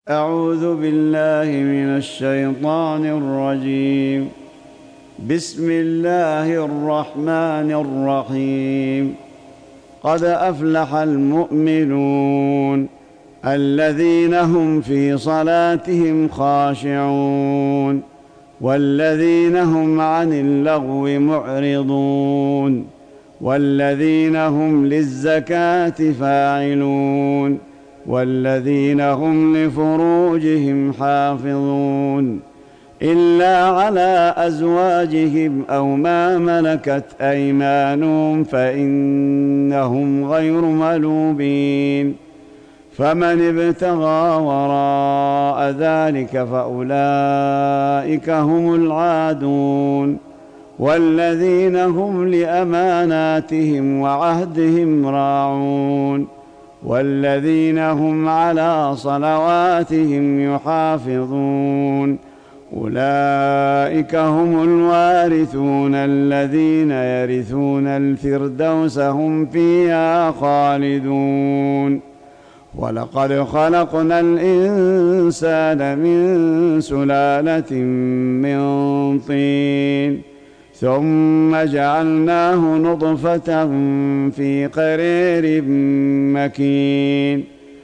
أعوذ بالله من الشيطان الرجيم. بسم الله الرحمن الرحيم. قد أفلح المؤمنون الذين هم في صلاتهم خاشعون والذين هم عن اللغو معرضون والذين هم للزكاة فاعلون والذين هم لفروجهم حافظون إلا على أزواجهم أو ما ملكت أيمانهم فإنهم غير ملومين. فمن ابتغى وراء ذلك فأولئك هم العادون والذين هم لأماناتهم وعهدهم راعون والذين هم على صلواتهم يحافظون. أولئك هم الوارثون الذين يرثون الفردوس هم فيها خالدون. ولقد خلقنا الإنسان من سلالة من طين ثم جعلناه نطفة في قرير مكين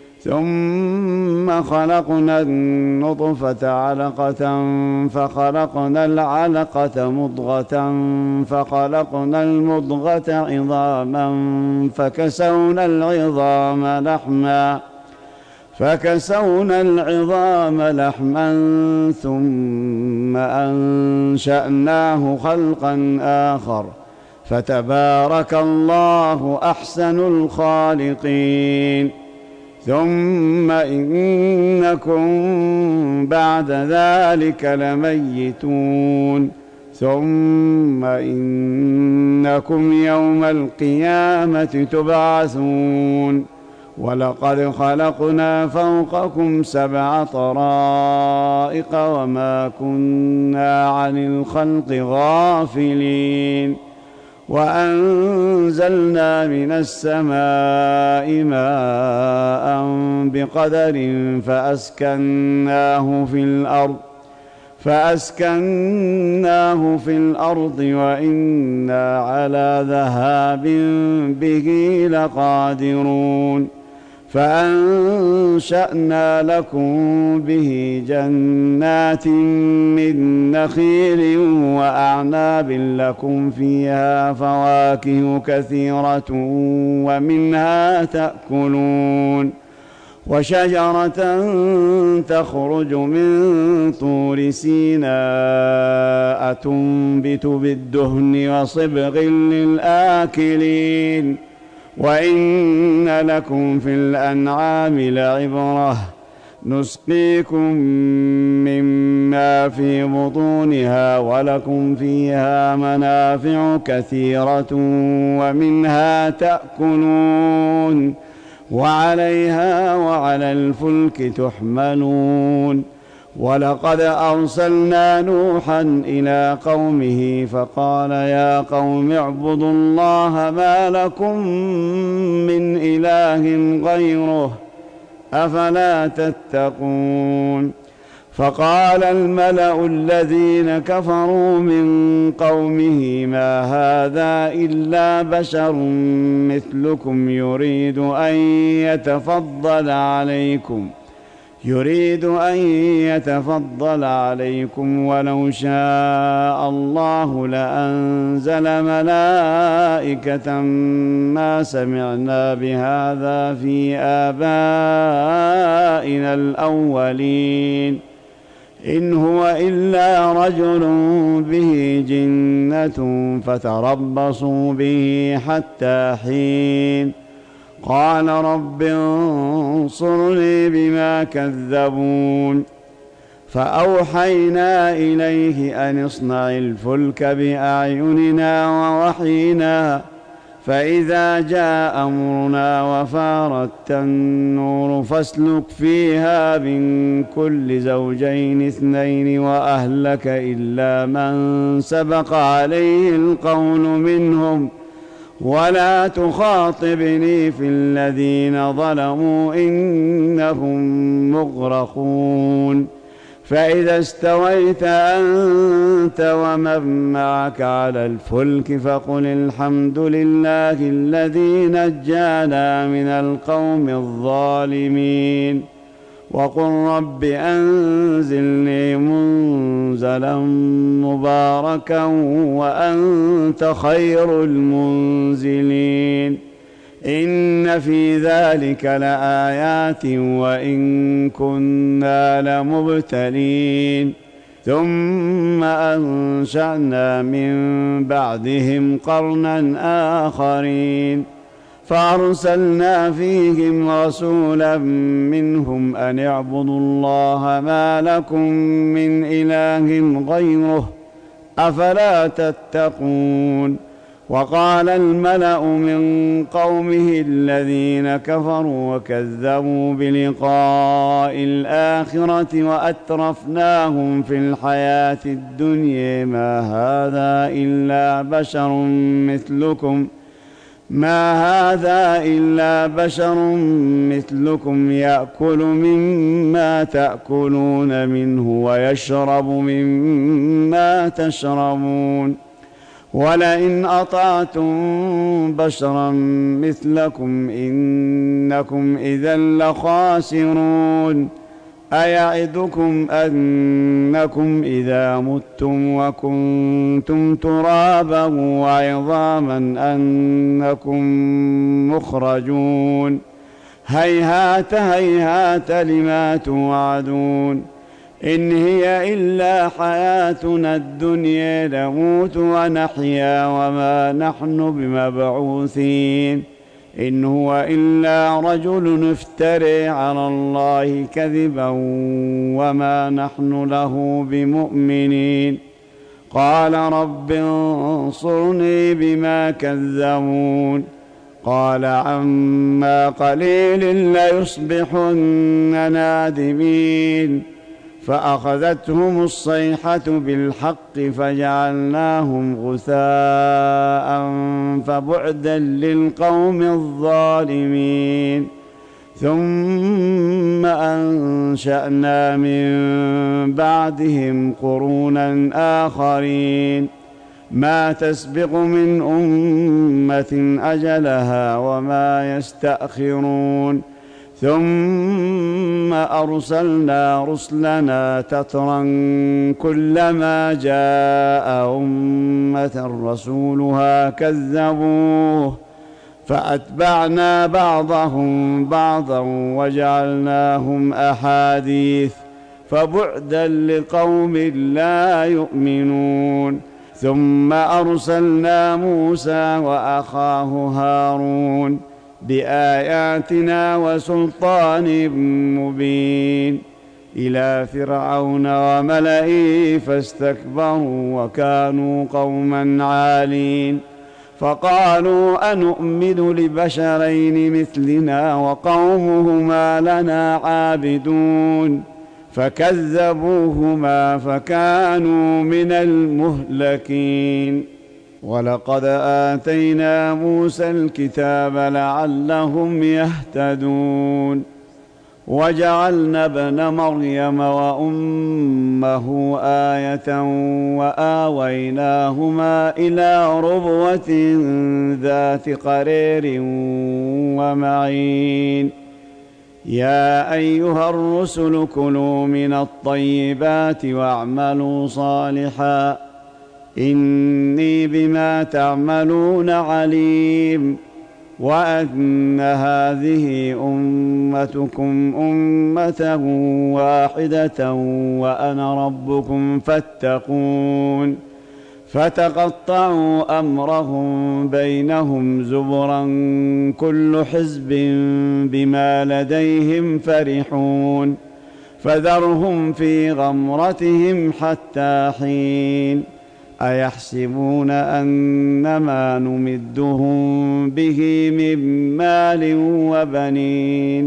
ثم خلقنا النطفة علقة فخلقنا العلقة مضغة فخلقنا المضغة عظاما فكسونا العظام لحما ثم أنشأناه خلقا آخر فتبارك الله أحسن الخالقين. ثم إنكم بعد ذلك لميتون ثم إنكم يوم القيامة تبعثون. ولقد خلقنا فوقكم 7 طرائق وما كنا عن الخلق غافلين. وأنزلنا من السماء ماء بقدر فأسكناه في الأرض وإنا على ذهاب به لقادرون. فأنشأنا لكم به جنات من نخيل وأعناب لكم فيها فواكه كثيرة ومنها تأكلون. وشجرة تخرج من طور سيناء تنبت بالدهن وصبغ للآكلين. وإن لكم في الأنعام لعبرة نسقيكم مما في بطونها ولكم فيها منافع كثيرة ومنها تأكلون وعليها وعلى الفلك تحملون. ولقد أرسلنا نوحا إلى قومه فقال يا قوم اعبدوا الله ما لكم من إله غيره أفلا تتقون. فقال الملأ الذين كفروا من قومه ما هذا إلا بشر مثلكم يريد أن يتفضل عليكم ولو شاء الله لأنزل ملائكة ما سمعنا بهذا في آبائنا الأولين إن هو إلا رجل به جنة فتربصوا به حتى حين. قال رب انصرني بما كذبون. فأوحينا إليه أن اصنع الفلك بأعيننا ووحينا فإذا جاء أمرنا وفارت النور فاسلك فيها من كل زوجين 2 وأهلك إلا من سبق عليه القول منهم ولا تخاطبني في الذين ظلموا إنهم مغرقون. فإذا استويت أنت ومن معك على الفلك فقل الحمد لله الذي نجانا من القوم الظالمين، وقل رب أنزلني منزلا مباركا وأنت خير المنزلين. إن في ذلك لآيات وإن كنا لمبتلين. ثم أنشأنا من بعدهم قرنا آخرين فأرسلنا فيهم رسولا منهم أن اعبدوا الله ما لكم من إله غيره أفلا تتقون. وقال الملأ من قومه الذين كفروا وكذبوا بلقاء الآخرة وأترفناهم في الحياة الدنيا ما هذا إلا بشر مثلكم يأكل مما تأكلون منه ويشرب مما تشربون ولئن أطعتم بشرا مثلكم إنكم إذا لخاسرون. أيعدكم أنكم إذا متم وكنتم ترابا وعظاما أنكم مخرجون. هيهات هيهات لما توعدون. إن هي إلا حياتنا الدنيا نموت ونحيا وما نحن بمبعوثين. إن هو إلا رجل افترى على الله كذبا وما نحن له بمؤمنين. قال رب انصرني بما كذبون. قال عما قليل ليصبحن نادمين. فأخذتهم الصيحة بالحق فجعلناهم غثاء فبعدا للقوم الظالمين. ثم أنشأنا من بعدهم قرونا آخرين ما تسبق من أمة أجلها وما يستأخرون. ثم أرسلنا رسلنا تترا كلما جاء أمة رسولها كذبوه فأتبعنا بعضهم بعضا وجعلناهم أحاديث فبعدا لقوم لا يؤمنون. ثم أرسلنا موسى وأخاه هارون بآياتنا وسلطان مبين إلى فرعون وملئه فاستكبروا وكانوا قوما عالين. فقالوا أنؤمن لبشرين مثلنا وقومهما لنا عابدون فكذبوهما فكانوا من المهلكين. ولقد آتينا موسى الكتاب لعلهم يهتدون. وجعلنا ابن مريم وأمه آية وآويناهما إلى ربوة ذات قرير ومعين. يا أيها الرسل كلوا من الطيبات واعملوا صالحا إني بما تعملون عليم. وأن هذه أمتكم أمة واحدة وأنا ربكم فاتقون. فتقطعوا أمرهم بينهم زبرا كل حزب بما لديهم فرحون. فذرهم في غمرتهم حتى حين. أيحسبون أنما نمدهم به من مال وبنين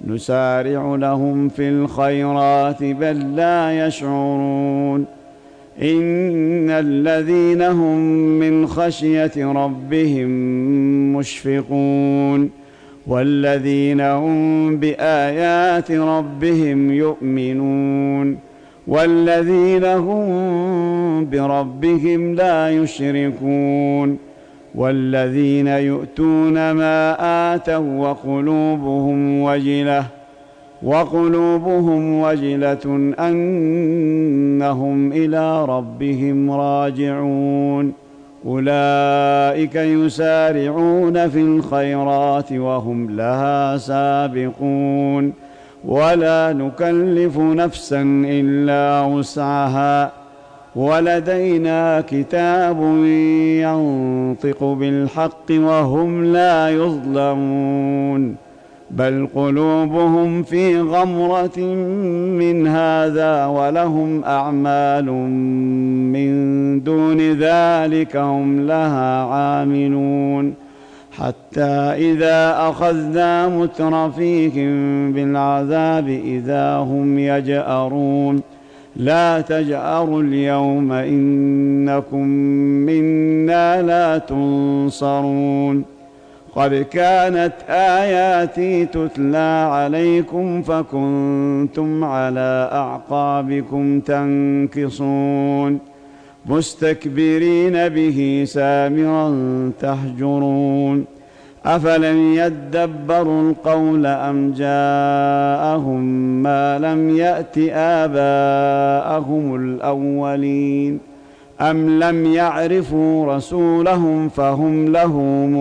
نسارع لهم في الخيرات بل لا يشعرون. إن الذين هم من خشية ربهم مشفقون والذين هم بآيات ربهم يؤمنون والذين هم بربهم لا يشركون والذين يؤتون ما آتوا وقلوبهم وجلة أنهم إلى ربهم راجعون أولئك يسارعون في الخيرات وهم لها سابقون ولا نكلف نفسا إلا وسعها ولدينا كتاب ينطق بالحق وهم لا يظلمون بل قلوبهم في غمرة من هذا ولهم أعمال من دون ذلك هم لها عاملون حتى إذا أخذنا مترفيهم بالعذاب إذا هم يجأرون لا تجأروا اليوم إنكم منا لا تنصرون قد كانت آياتي تتلى عليكم فكنتم على أعقابكم تنكصون مستكبرين به سامرا تهجرون أفلم يدبروا القول أم جاءهم ما لم يأت آباءهم الأولين أم لم يعرفوا رسولهم فهم له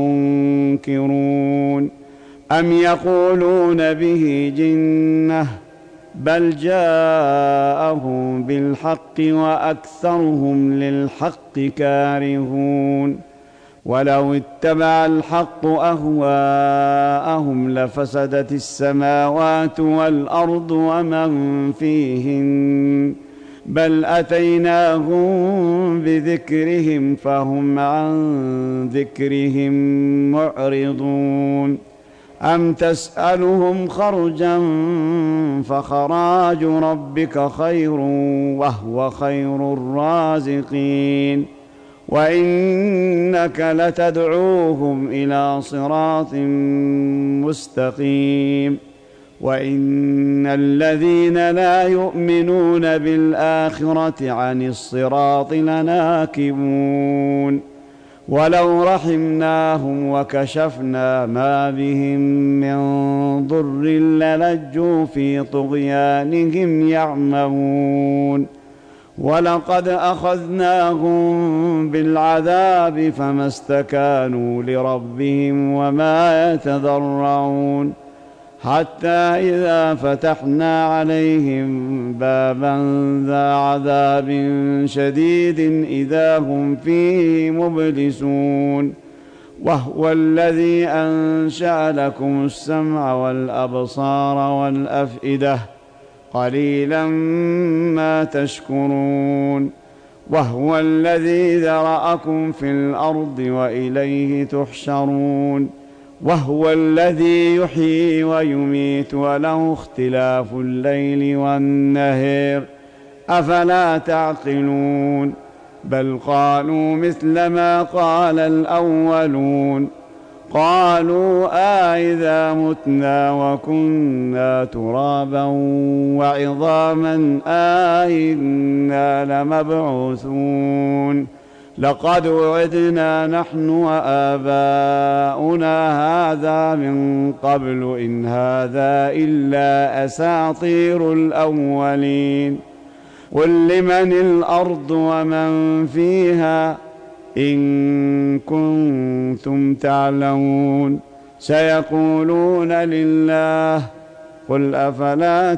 منكرون أم يقولون به جنة بل جاءهم بالحق وأكثرهم للحق كارهون ولو اتبع الحق أهواءهم لفسدت السماوات والأرض ومن فيهن بل أتيناهم بذكرهم فهم عن ذكرهم معرضون أم تسألهم خرجا فخراج ربك خير وهو خير الرازقين وإنك لتدعوهم إلى صراط مستقيم وإن الذين لا يؤمنون بالآخرة عن الصراط لناكبون ولو رحمناهم وكشفنا ما بهم من ضر للجوا في طغيانهم يعمهون ولقد أخذناهم بالعذاب فما استكانوا لربهم وما يتضرعون حتى إذا فتحنا عليهم بابا ذا عذاب شديد إذا هم فيه مبلسون وهو الذي أنشأ لكم السمع والأبصار والأفئدة قليلا ما تشكرون وهو الذي ذرأكم في الأرض وإليه تحشرون وهو الذي يحيي ويميت وله اختلاف الليل والنهار أفلا تعقلون بل قالوا مثل ما قال الأولون قالوا أإذا متنا وكنا ترابا وعظاما أإنا لمبعوثون لقد وعدنا نحن وآباؤنا هذا من قبل إن هذا إلا أساطير الأولين قل لمن الأرض ومن فيها إن كنتم تعلمون سيقولون لله قل أفلا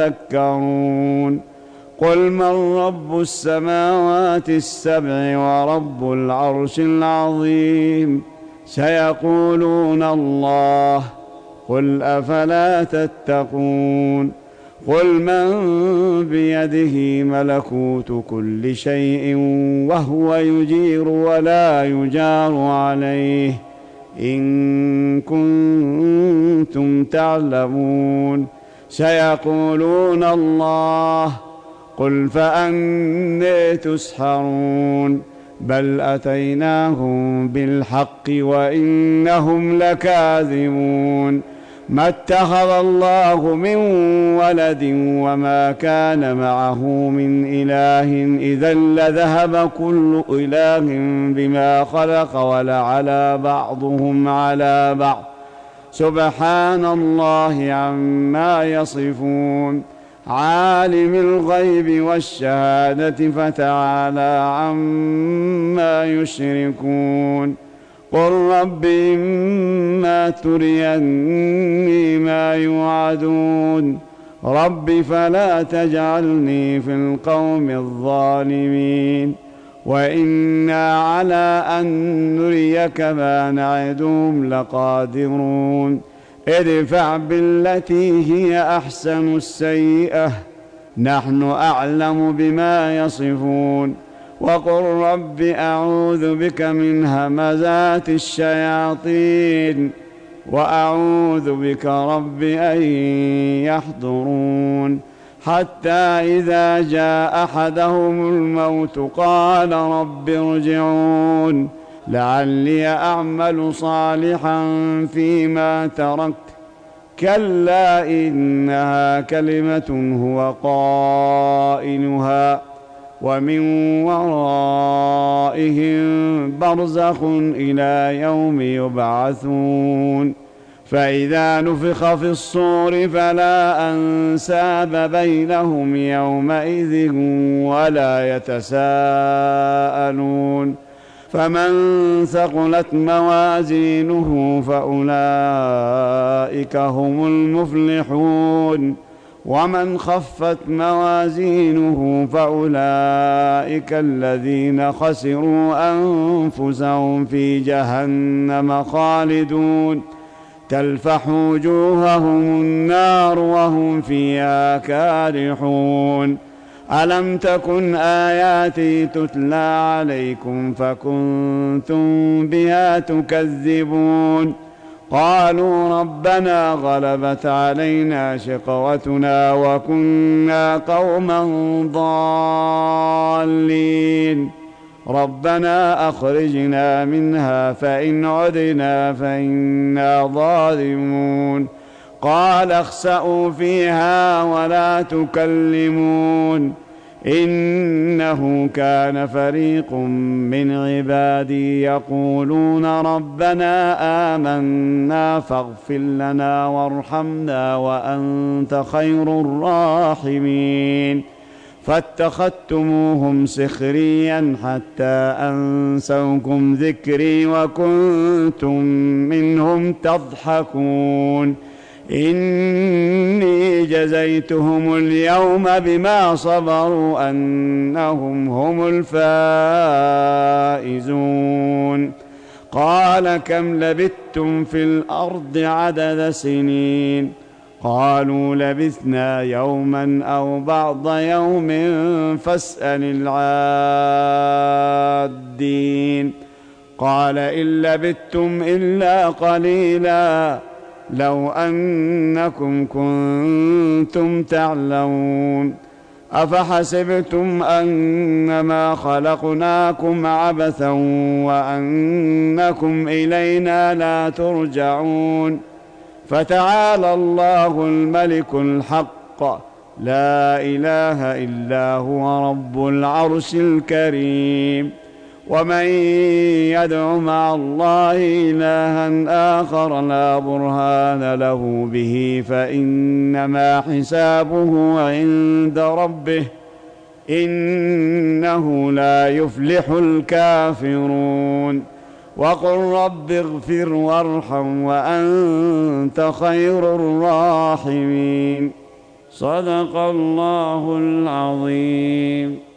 تذكرون قل من رب السماوات السبع ورب العرش العظيم سيقولون الله قل أفلا تتقون قل من بيده ملكوت كل شيء وهو يجير ولا يجار عليه إن كنتم تعلمون سيقولون الله قل فأنى تسحرون بل أتيناهم بالحق وإنهم لكاذبون ما اتخذ الله من ولد وما كان معه من إله إذا لذهب كل إله بما خلق ولعلى بعضهم على بعض سبحان الله عما يصفون عالم الغيب والشهادة فتعالى عما يشركون قل رب إما تريني ما يوعدون رب فلا تجعلني في القوم الظالمين وإنا على أن نريك ما نعدهم لقادرون ادفع بالتي هي أحسن السيئة نحن أعلم بما يصفون وقل رب أعوذ بك من همزات الشياطين وأعوذ بك رب أن يحضرون حتى إذا جاء أحدهم الموت قال رب ارجعون لعلي أعمل صالحا فيما تركت كلا إنها كلمة هو قائلها ومن ورائهم برزخ إلى يوم يبعثون فإذا نفخ في الصور فلا أنساب بينهم يومئذ ولا يتساءلون فمن ثقلت موازينه فأولئك هم المفلحون ومن خفت موازينه فأولئك الذين خسروا أنفسهم في جهنم خالدون تلفح وجوههم النار وهم فيها كارحون ألم تكن آياتي تتلى عليكم فكنتم بها تكذبون قالوا ربنا غلبت علينا شقوتنا وكنا قوما ضالين ربنا أخرجنا منها فإن عدنا فإنا ظالمون قال اخسئوا فيها ولا تكلمون إنه كان فريق من عبادي يقولون ربنا آمنا فاغفر لنا وارحمنا وأنت خير الراحمين فاتخذتموهم سخريا حتى أنسوكم ذكري وكنتم منهم تضحكون إني جزيتهم اليوم بما صبروا أنهم هم الفائزون قال كم لبثتم في الأرض عدد سنين قالوا لبثنا يوما أو بعض يوم فاسأل العادين قال إن لبثتم إلا قليلا لو أنكم كنتم تعلمون أفحسبتم أنما خلقناكم عبثا وأنكم إلينا لا ترجعون فتعالى الله الملك الحق لا إله إلا هو رب العرش الكريم ومن يدع مع الله إلها آخر لا برهان له به فإنما حسابه عند ربه إنه لا يفلح الكافرون وقل رب اغفر وارحم وأنت خير الراحمين صدق الله العظيم.